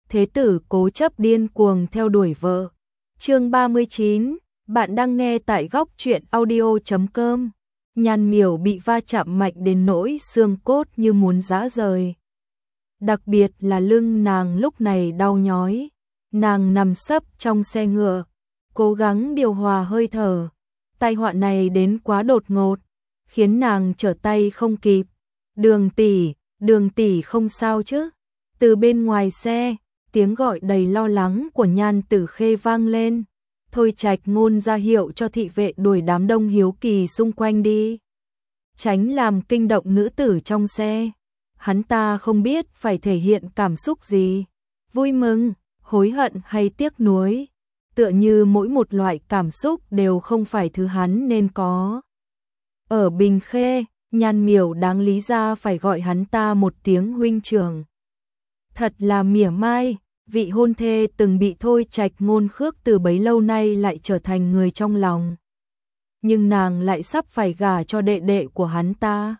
thế tử cố chấp điên cuồng theo đuổi vợ. Chương 39, bạn đang nghe tại góc truyện audio.com. Nhan Miểu bị va chạm mạnh đến nỗi xương cốt như muốn giã rời. Đặc biệt là lưng nàng lúc này đau nhói. Nàng nằm sấp trong xe ngựa, cố gắng điều hòa hơi thở. Tai họa này đến quá đột ngột, khiến nàng trở tay không kịp. Đường tỷ không sao chứ? Từ bên ngoài xe, tiếng gọi đầy lo lắng của Nhan Tử Khê vang lên. Thôi Trạch Ngôn ra hiệu cho thị vệ đuổi đám đông hiếu kỳ xung quanh đi, tránh làm kinh động nữ tử trong xe. Hắn ta không biết phải thể hiện cảm xúc gì, vui mừng, hối hận hay tiếc nuối, tựa như mỗi một loại cảm xúc đều không phải thứ hắn nên có. Ở Bình Khê, Nhan Miểu đáng lý ra phải gọi hắn ta một tiếng huynh trưởng. Thật là mỉa mai, vị hôn thê từng bị Thôi Trạch Ngôn khước từ bấy lâu nay lại trở thành người trong lòng. Nhưng nàng lại sắp phải gả cho đệ đệ của hắn ta.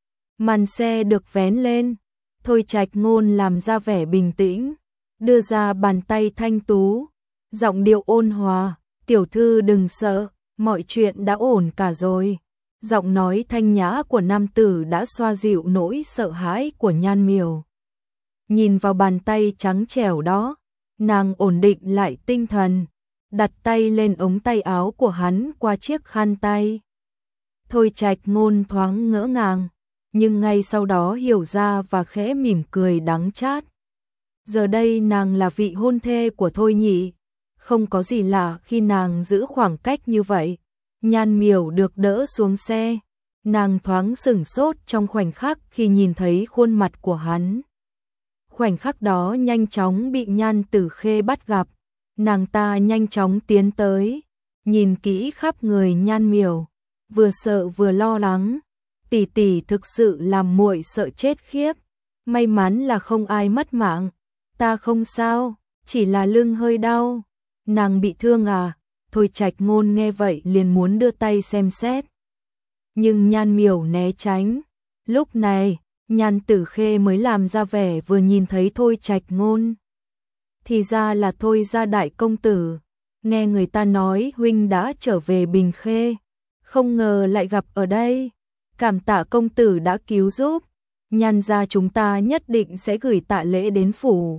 Màn xe được vén lên, Thôi Trạch Ngôn làm ra vẻ bình tĩnh, đưa ra bàn tay thanh tú, giọng điệu ôn hòa, "Tiểu thư đừng sợ, mọi chuyện đã ổn cả rồi." Giọng nói thanh nhã của nam tử đã xoa dịu nỗi sợ hãi của Nhan Miểu. Nhìn vào bàn tay trắng trẻo đó, nàng ổn định lại tinh thần, đặt tay lên ống tay áo của hắn qua chiếc khăn tay. Thôi Trạch Ngôn thoáng ngỡ ngàng, nhưng ngay sau đó hiểu ra và khẽ mỉm cười đắng chát. Giờ đây nàng là vị hôn thê của Thôi Nhị, không có gì lạ khi nàng giữ khoảng cách như vậy. Nhan Miểu được đỡ xuống xe, nàng thoáng sửng sốt trong khoảnh khắc khi nhìn thấy khuôn mặt của hắn. Khoảnh khắc đó nhanh chóng bị Nhan Tử Khê bắt gặp, nàng ta nhanh chóng tiến tới, nhìn kỹ khắp người Nhan Miểu, vừa sợ vừa lo lắng. "Tỷ tỷ thực sự làm muội sợ chết khiếp, may mắn là không ai mất mạng, ta không sao, chỉ là lưng hơi đau." "Nàng bị thương à?" Thôi Trạch Ngôn nghe vậy liền muốn đưa tay xem xét, nhưng Nhan Miểu né tránh. Lúc này, Nhan Tử Khê mới làm ra vẻ vừa nhìn thấy Thôi Trạch Ngôn. "Thì ra là Thôi gia đại công tử, nghe người ta nói huynh đã trở về Bình Khê, không ngờ lại gặp ở đây. Cảm tạ công tử đã cứu giúp, Nhan gia chúng ta nhất định sẽ gửi tạ lễ đến phủ."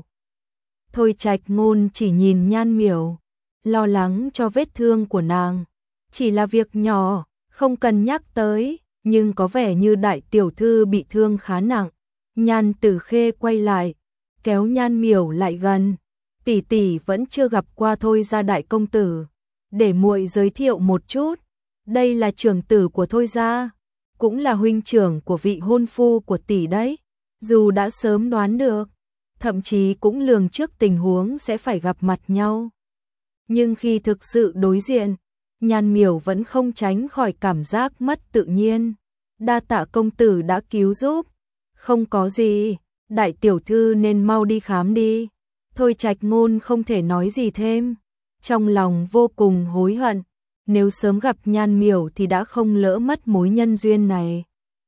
Thôi Trạch Ngôn chỉ nhìn Nhan Miểu, lo lắng cho vết thương của nàng. "Chỉ là việc nhỏ, không cần nhắc tới, nhưng có vẻ như đại tiểu thư bị thương khá nặng." Nhan Tử Khê quay lại, kéo Nhan Miểu lại gần. "Tỷ tỷ vẫn chưa gặp qua Thôi gia đại công tử, để muội giới thiệu một chút. Đây là trưởng tử của Thôi gia, cũng là huynh trưởng của vị hôn phu của tỷ đấy." Dù đã sớm đoán được, thậm chí cũng lường trước tình huống sẽ phải gặp mặt nhau, nhưng khi thực sự đối diện, Nhan Miểu vẫn không tránh khỏi cảm giác mất tự nhiên. "Đa tạ công tử đã cứu giúp." "Không có gì, đại tiểu thư nên mau đi khám đi." Thôi Trạch Ngôn không thể nói gì thêm, trong lòng vô cùng hối hận, nếu sớm gặp Nhan Miểu thì đã không lỡ mất mối nhân duyên này.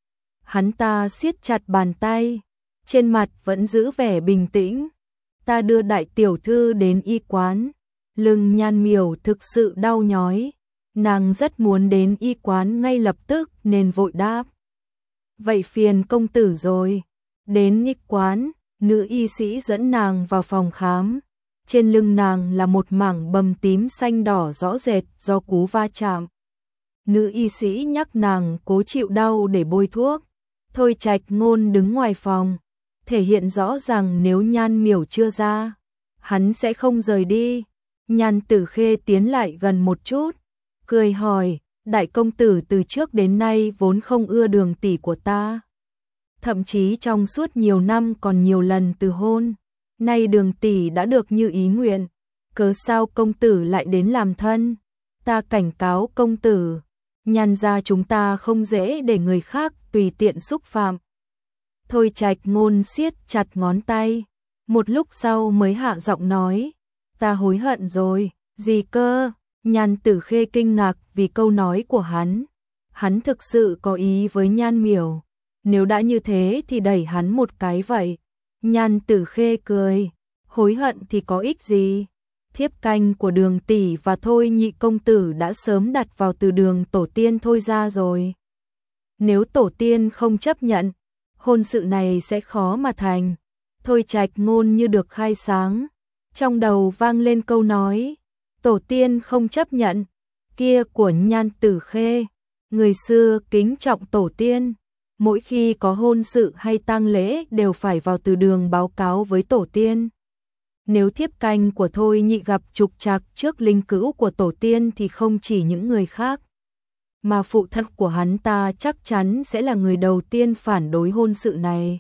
Hắn ta siết chặt bàn tay, trên mặt vẫn giữ vẻ bình tĩnh. "Ta đưa đại tiểu thư đến y quán." Lưng Nhan Miểu thực sự đau nhói, nàng rất muốn đến y quán ngay lập tức nên vội đáp. "Vậy phiền công tử rồi." Đến y quán, nữ y sĩ dẫn nàng vào phòng khám. Trên lưng nàng là một mảng bầm tím xanh đỏ rõ rệt do cú va chạm. Nữ y sĩ nhắc nàng cố chịu đau để bôi thuốc. Thôi Trạch Ngôn đứng ngoài phòng, thể hiện rõ rằng nếu Nhan Miểu chưa ra, hắn sẽ không rời đi. Nhan Tử Khê tiến lại gần một chút, cười hỏi, "Đại công tử từ trước đến nay vốn không ưa Đường tỷ của ta, thậm chí trong suốt nhiều năm còn nhiều lần từ hôn. Nay Đường tỷ đã được như ý nguyện, cớ sao công tử lại đến làm thân? Ta cảnh cáo công tử, Nhan gia chúng ta không dễ để người khác tùy tiện xúc phạm." Thôi Trạch Ngôn siết chặt ngón tay, một lúc sau mới hạ giọng nói, "Ta hối hận rồi." "Gì cơ?" Nhan Tử Khê kinh ngạc vì câu nói của hắn. Hắn thực sự có ý với Nhan Miểu, nếu đã như thế thì đẩy hắn một cái vậy. Nhan Tử Khê cười, hối hận thì có ích gì? Thiếp canh của Đường tỷ và Thôi nhị công tử đã sớm đặt vào từ đường tổ tiên Thôi gia rồi. Nếu tổ tiên không chấp nhận, hôn sự này sẽ khó mà thành. Thôi Trạch Ngôn như được khai sáng, trong đầu vang lên câu nói, tổ tiên không chấp nhận, kia của Nhan Tử Khê. Người xưa kính trọng tổ tiên, mỗi khi có hôn sự hay tang lễ đều phải vào từ đường báo cáo với tổ tiên. Nếu thiếp canh của Thôi nhị gặp trục trặc trước linh cữu của tổ tiên thì không chỉ những người khác, mà phụ thân của hắn ta chắc chắn sẽ là người đầu tiên phản đối hôn sự này.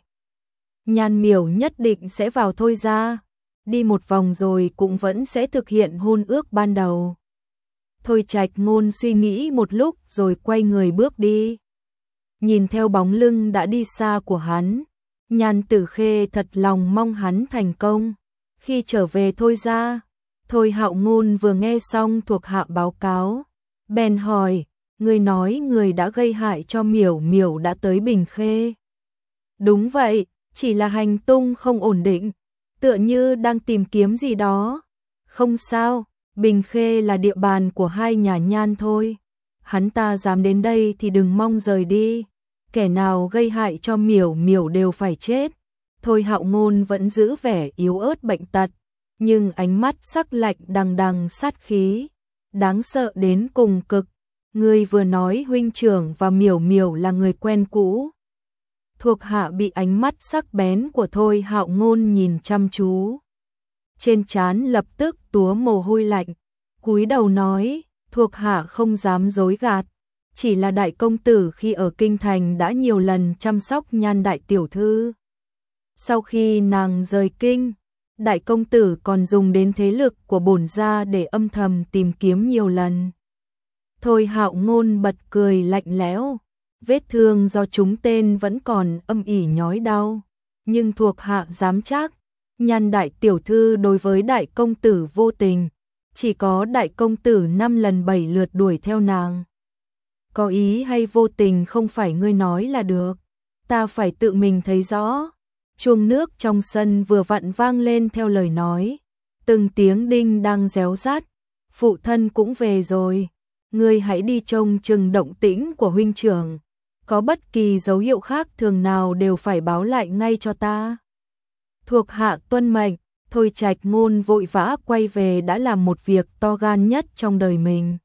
Nhan Miểu nhất định sẽ vào Thôi gia, đi một vòng rồi cũng vẫn sẽ thực hiện hôn ước ban đầu. Thôi Trạch Ngôn suy nghĩ một lúc rồi quay người bước đi. Nhìn theo bóng lưng đã đi xa của hắn, Nhan Tử Khê thật lòng mong hắn thành công. Khi trở về Thôi gia, Thôi Hạo Ngôn vừa nghe xong thuộc hạ báo cáo, bèn hỏi, người nói người đã gây hại cho Miểu Miểu đã tới Bình Khê. Đúng vậy, chỉ là hành tung không ổn định, tựa như đang tìm kiếm gì đó. Không sao, Bình Khê là địa bàn của hai nhà Nhan thôi. Hắn ta dám đến đây thì đừng mong rời đi. Kẻ nào gây hại cho Miểu Miểu đều phải chết. Thôi Hạo Ngôn vẫn giữ vẻ yếu ớt bệnh tật, nhưng ánh mắt sắc lạnh đằng đằng sát khí, đáng sợ đến cùng cực. Ngươi vừa nói huynh trưởng và Miểu Miểu là người quen cũ. Thuộc hạ bị ánh mắt sắc bén của Thôi Hạo Ngôn nhìn chăm chú, trên trán lập tức túa mồ hôi lạnh, cúi đầu nói, thuộc hạ không dám dối gạt, chỉ là đại công tử khi ở kinh thành đã nhiều lần chăm sóc Nhan đại tiểu thư. Sau khi nàng rời kinh, đại công tử còn dùng đến thế lực của bổn gia để âm thầm tìm kiếm nhiều lần. Thôi Hạo Ngôn bật cười lạnh lẽo, vết thương do trúng tên vẫn còn âm ỉ nhói đau, nhưng thuộc hạ dám chắc, Nhan đại tiểu thư đối với đại công tử vô tình, chỉ có đại công tử 5 lần 7 lượt đuổi theo nàng. Có ý hay vô tình không phải ngươi nói là được, ta phải tự mình thấy rõ. Chuông nước trong sân vừa vặn vang lên theo lời nói, từng tiếng đinh đang réo rát, phụ thân cũng về rồi, ngươi hãy đi trông chừng động tĩnh của huynh trưởng, có bất kỳ dấu hiệu khác thường nào đều phải báo lại ngay cho ta. Thuộc hạ tuân mệnh. Thôi Trạch Ngôn vội vã quay về đã làm một việc to gan nhất trong đời mình.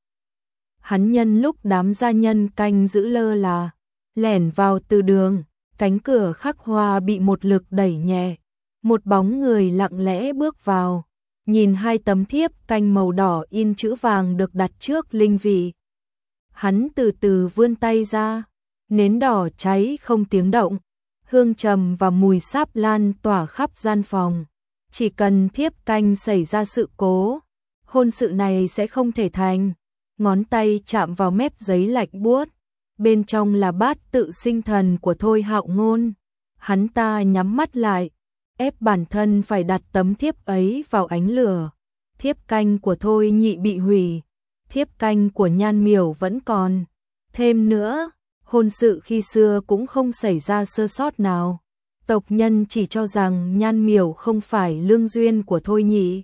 Hắn nhân lúc đám gia nhân canh giữ lơ là, lẻn vào từ đường, cánh cửa khắc hoa bị một lực đẩy nhẹ, một bóng người lặng lẽ bước vào, nhìn hai tấm thiếp canh màu đỏ in chữ vàng được đặt trước linh vị. Hắn từ từ vươn tay ra, nến đỏ cháy không tiếng động, hương trầm và mùi sáp lan tỏa khắp gian phòng. Chỉ cần thiếp canh xảy ra sự cố, hôn sự này sẽ không thể thành. Ngón tay chạm vào mép giấy lạnh buốt, bên trong là bát tự sinh thần của Thôi Hạo Ngôn. Hắn ta nhắm mắt lại, ép bản thân phải đặt tấm thiếp ấy vào ánh lửa. Thiếp canh của Thôi nhị bị hủy, thiếp canh của Nhan Miểu vẫn còn. Thêm nữa, hôn sự khi xưa cũng không xảy ra sơ sót nào. Tộc nhân chỉ cho rằng Nhan Miểu không phải lương duyên của Thôi nhị.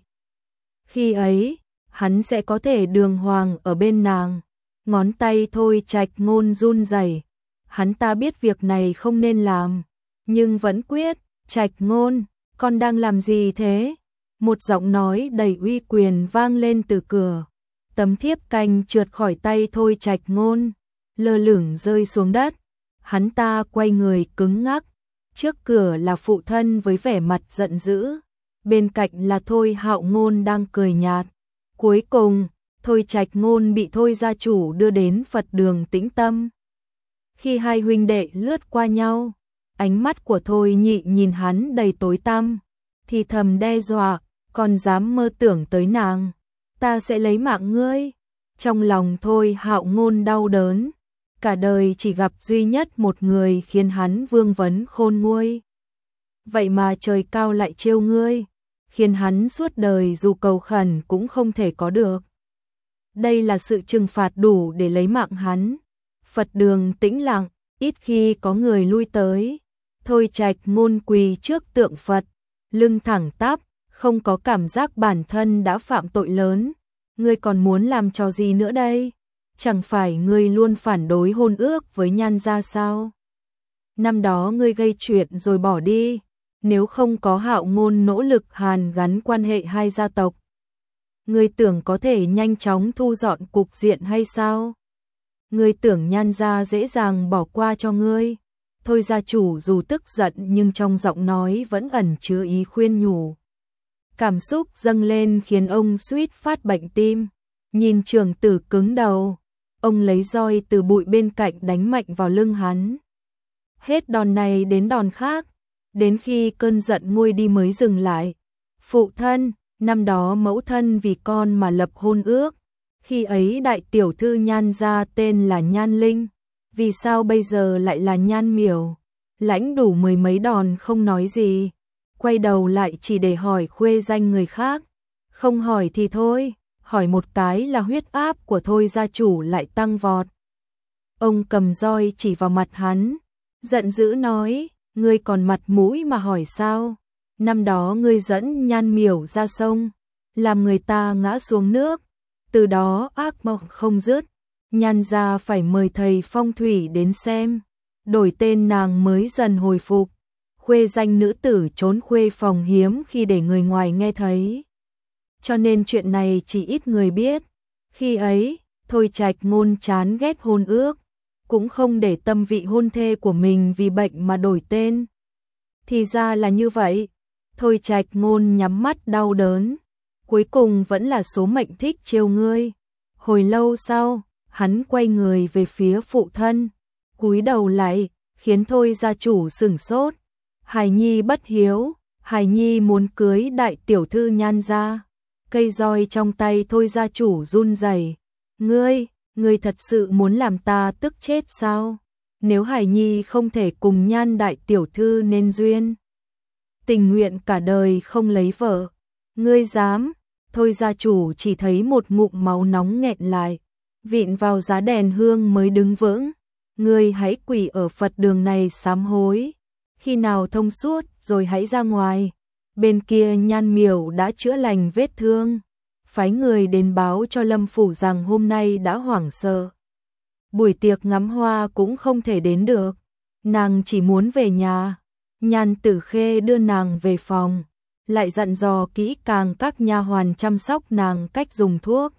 Khi ấy, hắn sẽ có thể đường hoàng ở bên nàng. Ngón tay Thôi Trạch Ngôn run rẩy. Hắn ta biết việc này không nên làm, nhưng vẫn quyết. Trạch Ngôn, con đang làm gì thế? Một giọng nói đầy uy quyền vang lên từ cửa. Tấm thiếp canh trượt khỏi tay Thôi Trạch Ngôn, lơ lửng rơi xuống đất. Hắn ta quay người cứng ngắc. Trước cửa là phụ thân với vẻ mặt giận dữ, bên cạnh là Thôi Hạo Ngôn đang cười nhạt. Cuối cùng, Thôi Trạch Ngôn bị Thôi gia chủ đưa đến Phật đường tĩnh tâm. Khi hai huynh đệ lướt qua nhau, ánh mắt của Thôi nhị nhìn hắn đầy tối tăm, thì thầm đe dọa, còn dám mơ tưởng tới nàng, ta sẽ lấy mạng ngươi. Trong lòng Thôi Hạo Ngôn đau đớn, cả đời chỉ gặp duy nhất một người khiến hắn vương vấn khôn nguôi. Vậy mà trời cao lại trêu ngươi, khiến hắn suốt đời dù cầu khẩn cũng không thể có được. Đây là sự trừng phạt đủ để lấy mạng hắn. Phật đường tĩnh lặng, ít khi có người lui tới. Thôi Trạch Ngôn quỳ trước tượng Phật, lưng thẳng tắp, không có cảm giác bản thân đã phạm tội lớn, ngươi còn muốn làm trò gì nữa đây? Chẳng phải ngươi luôn phản đối hôn ước với Nhan gia sao? Năm đó ngươi gây chuyện rồi bỏ đi, nếu không có Hạo Ngôn nỗ lực hàn gắn quan hệ hai gia tộc, ngươi tưởng có thể nhanh chóng thu dọn cục diện hay sao? Ngươi tưởng Nhan gia dễ dàng bỏ qua cho ngươi? Thôi gia chủ dù tức giận nhưng trong giọng nói vẫn ẩn chứa ý khuyên nhủ. Cảm xúc dâng lên khiến ông suýt phát bệnh tim. Nhìn trưởng tử cứng đầu, ông lấy roi từ bụi bên cạnh đánh mạnh vào lưng hắn. Hết đòn này đến đòn khác, đến khi cơn giận nguôi đi mới dừng lại. Phụ thân, năm đó mẫu thân vì con mà lập hôn ước, khi ấy đại tiểu thư Nhan gia tên là Nhan Linh, vì sao bây giờ lại là Nhan Miểu? Lãnh đủ mười mấy đòn không nói gì, quay đầu lại chỉ để hỏi khuê danh người khác. Không hỏi thì thôi, hỏi một cái là huyết áp của Thôi gia chủ lại tăng vọt. Ông cầm roi chỉ vào mặt hắn, giận dữ nói, ngươi còn mặt mũi mà hỏi sao? Năm đó ngươi dẫn Nhan Miểu ra sông, làm người ta ngã xuống nước, từ đó ác mộng không dứt. Nhan gia phải mời thầy phong thủy đến xem, đổi tên nàng mới dần hồi phục. Khuê danh nữ tử trốn khuê phòng hiếm khi để người ngoài nghe thấy, cho nên chuyện này chỉ ít người biết. Khi ấy, Thôi Trạch Ngôn chán ghét hôn ước, cũng không để tâm vị hôn thê của mình vì bệnh mà đổi tên. Thì ra là như vậy. Thôi Trạch Ngôn nhắm mắt đau đớn, cuối cùng vẫn là số mệnh thích trêu ngươi. Hồi lâu sau, hắn quay người về phía phụ thân, cúi đầu lại, khiến Thôi gia chủ sửng sốt. Hài nhi bất hiếu, hài nhi muốn cưới đại tiểu thư Nhan gia. Cây roi trong tay Thôi gia chủ run rẩy. Ngươi thật sự muốn làm ta tức chết sao? Nếu hài nhi không thể cùng Nhan đại tiểu thư nên duyên, tình nguyện cả đời không lấy vợ. Ngươi dám? Thôi gia chủ chỉ thấy một ngụm máu nóng nghẹn lại, vịn vào giá đèn hương mới đứng vững. Ngươi hãy quỳ ở Phật đường này sám hối, khi nào thông suốt rồi hãy ra ngoài. Bên kia Nhan Miểu đã chữa lành vết thương, phái người đến báo cho Lâm phủ rằng hôm nay đã hoảng sợ, buổi tiệc ngắm hoa cũng không thể đến được, nàng chỉ muốn về nhà. Nhan Tử Khê đưa nàng về phòng, lại dặn dò kỹ càng các nha hoàn chăm sóc nàng cách dùng thuốc.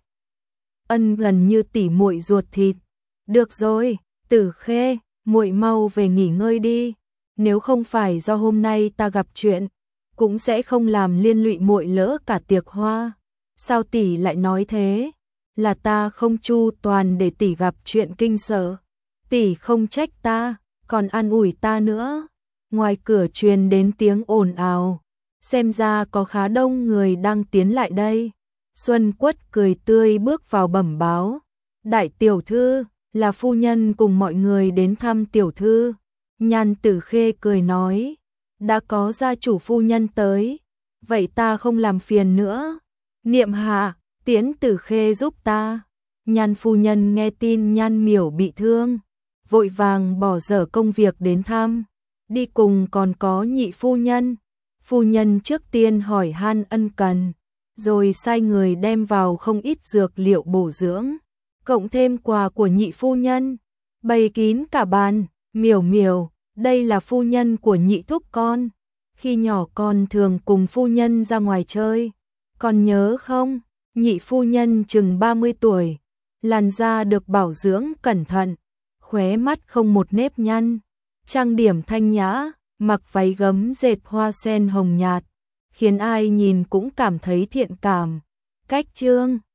Ân gần như tỉ muội ruột thịt. Được rồi, Tử Khê, muội mau về nghỉ ngơi đi, nếu không phải do hôm nay ta gặp chuyện, cũng sẽ không làm liên lụy muội lỡ cả tiệc hoa. Sao tỷ lại nói thế? Là ta không chu toàn để tỷ gặp chuyện kinh sợ. Tỷ không trách ta, còn an ủi ta nữa. Ngoài cửa truyền đến tiếng ồn ào, xem ra có khá đông người đang tiến lại đây. Xuân Quất cười tươi bước vào bẩm báo, đại tiểu thư, là phu nhân cùng mọi người đến thăm tiểu thư. Nhan Tử Khê cười nói, đã có gia chủ phu nhân tới, vậy ta không làm phiền nữa. Niệm hạ, tiễn Tử Khê giúp ta. Nhan phu nhân nghe tin Nhan Miểu bị thương, vội vàng bỏ dở công việc đến thăm. Đi cùng còn có nhị phu nhân. Phu nhân trước tiên hỏi han ân cần, rồi sai người đem vào không ít dược liệu bổ dưỡng, cộng thêm quà của nhị phu nhân, bày kín cả bàn. Miểu Miểu, đây là phu nhân của nhị thúc con, khi nhỏ con thường cùng phu nhân ra ngoài chơi, con nhớ không? Nhị phu nhân chừng 30 tuổi, làn da được bảo dưỡng cẩn thận, khóe mắt không một nếp nhăn, trang điểm thanh nhã, mặc váy gấm dệt hoa sen hồng nhạt, khiến ai nhìn cũng cảm thấy thiện cảm. Cách trương